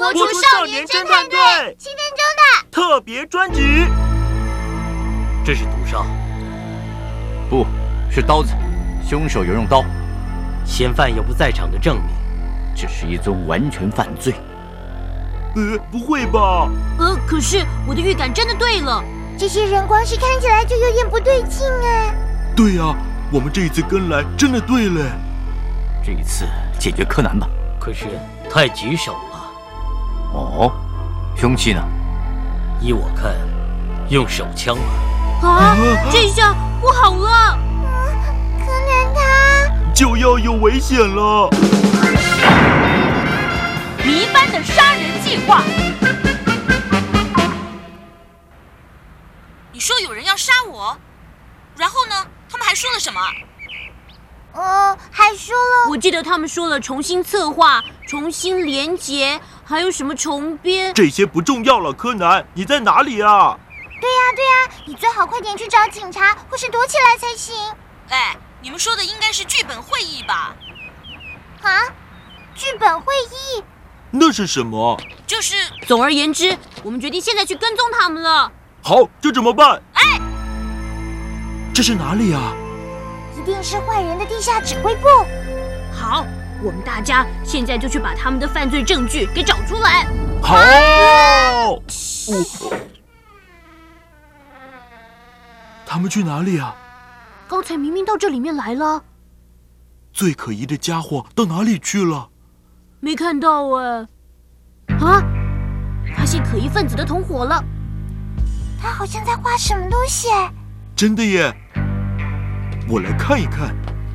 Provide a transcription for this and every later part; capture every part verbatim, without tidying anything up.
播出少年侦探队七分钟的特别专辑。 这是毒杀， 不是刀子，凶手有用刀， 嫌犯有不在场的证明， 这是一宗完全犯罪。 呃，不会吧？ 呃，可是我的预感真的对了， 这些人光是看起来就有点不对劲哎。 对呀、啊，我们这一次跟来真的对了。 这一次解决柯南吧。 可是太棘手了。 哦，凶器呢？ 依我看，用手枪吧。 啊，这下不好了！ 柯南他就要有危险了。 谜班的杀人计划。 你说有人要杀我，然后呢？他们还说了什么？ 呃，还说了， 我记得他们说了重新策划、重新连结，还有什么重编。 这些不重要了，柯南，你在哪里啊？ 对呀、啊、对呀、啊，你最好快点去找警察，或是躲起来才行。 哎，你们说的应该是剧本会议吧？ 啊，剧本会议？ 那是什么？ 就是…… 总而言之，我们决定现在去跟踪他们了。 好，这怎么办？ 哎， 这是哪里啊？ 一定是坏人的地下指挥部。 好，我们大家现在就去把他们的犯罪证据给找出来。 好。哦，他们去哪里啊？ 刚才明明到这里面来了。 最可疑的家伙到哪里去了？ 没看到哎。啊！发现可疑分子的同伙了。 他好像在画什么东西。 真的耶！我来看一看。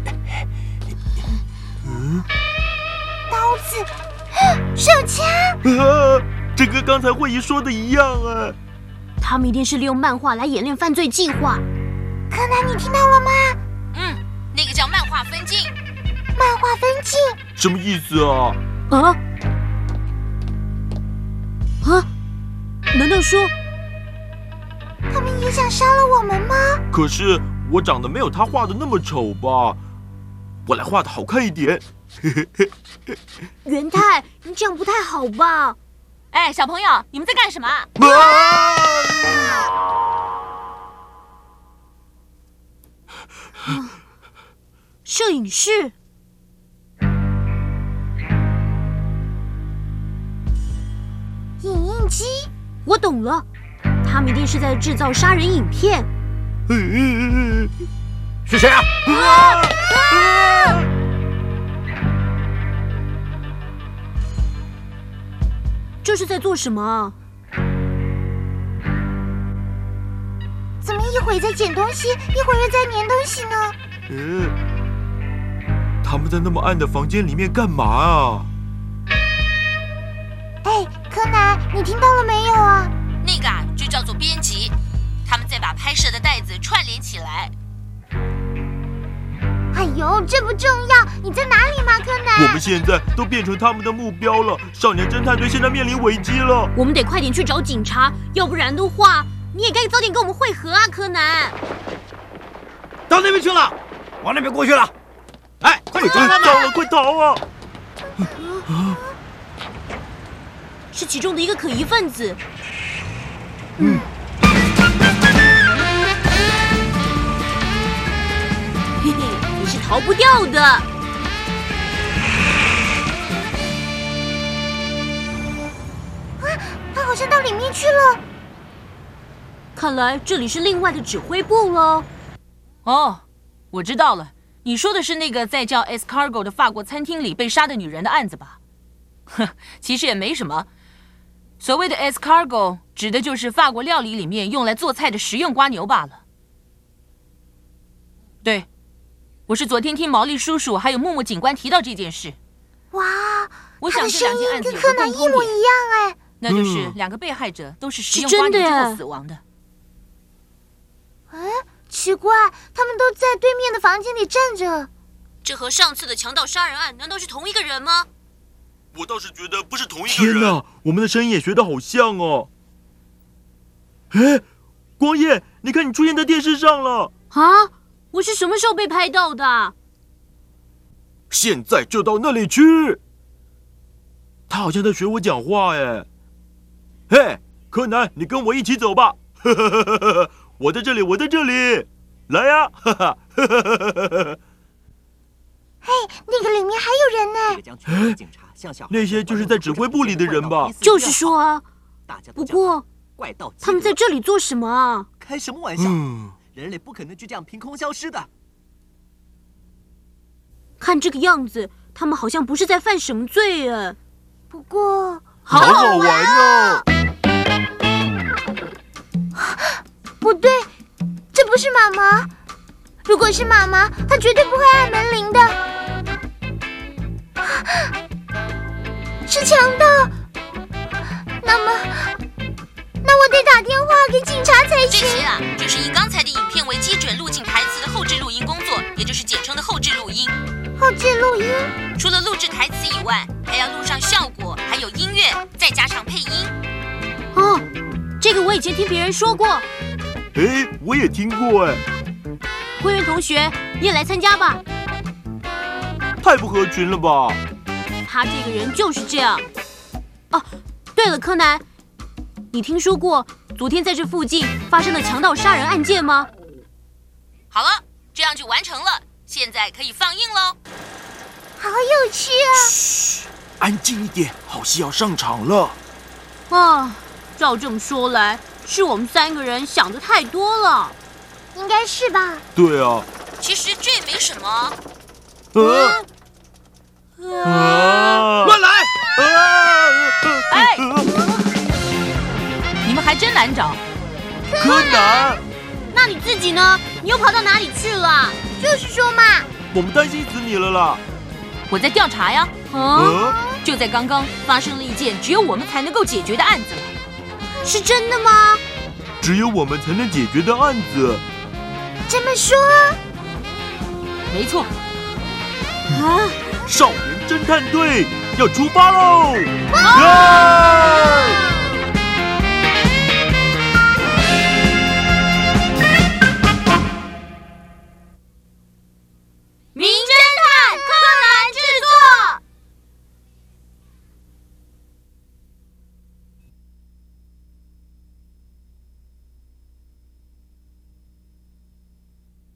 嗯， 刀子，手枪。 啊，这跟刚才会议说的一样哎。 他们一定是利用漫画来演练犯罪计划。 柯南，你听到了吗？ 嗯，那个叫漫画分镜。 漫画分镜什么意思啊？ 啊？啊？难道说他们也想杀了我们吗？ 可是我长得没有他画的那么丑吧？我来画的好看一点。 元太，你这样不太好吧？ 哎，小朋友，你们在干什么？ 啊！ 摄影室。 影印机。 我懂了，他们一定是在制造杀人影片。 是谁啊？ 啊啊！ 这是在做什么啊？ 怎么一会儿在捡东西，一会儿又在粘东西呢？ 嗯，他们在那么暗的房间里面干嘛啊？ 哎，柯南，你听到了没有啊？ 那个啊，就叫做编辑，他们在把拍摄的带子串联起来。 哎呦，这不重要，你在哪里嘛，柯南？ 我们现在都变成他们的目标了，少年侦探队现在面临危机了。 我们得快点去找警察，要不然的话，你也该早点跟我们会合啊，柯南。 到那边去了，往那边过去了。哎，快点抓他们！ 糟了，快逃啊！ 是其中的一个可疑分子。 嗯。 嘿嘿，你是逃不掉的。啊， 他好像到里面去了。 看来这里是另外的指挥部了。 哦，我知道了，你说的是那个在叫 Escargot 的法国餐厅里被杀的女人的案子吧？哼，其实也没什么。所谓的 Escargot 指的就是法国料理里面用来做菜的食用瓜牛罢了。对，我是昨天听毛利叔叔还有木木警官提到这件事。 哇， 我想这两件案子有柯南一模一样哎。 那就是两个被害者都是食用瓜牛之后死亡的。 哎，奇怪，他们都在对面的房间里站着。 这和上次的强盗杀人案难道是同一个人吗？ 我倒是觉得不是同一个人。天哪，我们的声音也学得好像哦。哎，光彦，你看你出现在电视上了。 啊，我是什么时候被拍到的？ 现在就到那里去。 他好像在学我讲话耶。嘿，柯南，你跟我一起走吧。我在这里，我在这里，来呀！ 嘿，那个里面还有人呢。 将全国警察向小孩那些就是在指挥部里的人吧？ 就是说啊， 大家都不过怪盗基德他们在这里做什么啊？ 开什么玩笑？ 嗯， 人类不可能就这样凭空消失的。 看这个样子，他们好像不是在犯什么罪哎。 不过， 好好玩哦！ 不对，这不是妈妈。如果是妈妈，她绝对不会按门铃的。是强盗。那么，那我得打电话给警察才这行。 些啊，就是以刚才的影片为基准录进台词的后置录音工作，也就是简称的后置录音。 后置录音。 除了录制台词以外，还要录上效果，还有音乐，再加上配音。 哦，这个我以前听别人说过。 哎，我也听过哎。 灰原同学，你也来参加吧。 太不合群了吧？ 他这个人就是这样。哦，对了，柯南，你听说过昨天在这附近发生的强盗杀人案件吗？ 好了，这样就完成了，现在可以放映喽。 好有趣啊！ 嘘，安静一点，好戏要上场了。 啊，照这么说来，是我们三个人想的太多了。 应该是吧？ 对啊。 其实这也没什么。 呃。啊！ 乱来！ 哎，你们还真难找。 柯南， 那你自己呢？你又跑到哪里去了？ 就是说嘛。 我们担心死你了啦。 我在调查呀。 啊， 嗯， 就在刚刚发生了一件只有我们才能够解决的案子。 是真的吗？ 只有我们才能解决的案子。 这么说， 没错。 啊！ 少年侦探队要出发喽！啊